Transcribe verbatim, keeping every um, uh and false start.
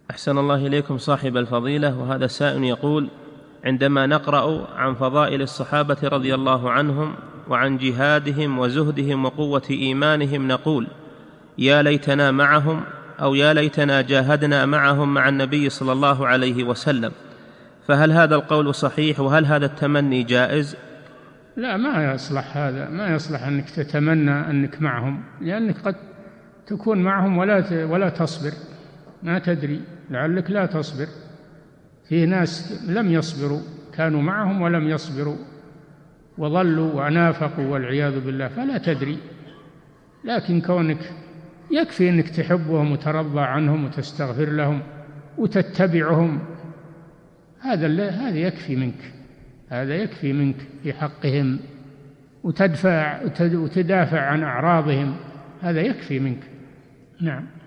أحسن الله إليكم صاحب الفضيلة. وهذا سائل يقول: عندما نقرأ عن فضائل الصحابة رضي الله عنهم وعن جهادهم وزهدهم وقوة إيمانهم نقول: يا ليتنا معهم، أو يا ليتنا جاهدنا معهم مع النبي صلى الله عليه وسلم، فهل هذا القول صحيح؟ وهل هذا التمني جائز؟ لا، ما يصلح هذا، ما يصلح أنك تتمنى أنك معهم، لأنك قد تكون معهم ولا ولا تصبر، ما تدري، لعلك لا تصبر. في ناس لم يصبروا، كانوا معهم ولم يصبروا وظلوا ونافقوا والعياذ بالله، فلا تدري. لكن كونك يكفي أنك تحبهم وترضى عنهم وتستغفر لهم وتتبعهم، هذا هذا يكفي منك، هذا يكفي منك في حقهم، وتدفع وتدافع عن أعراضهم، هذا يكفي منك. نعم.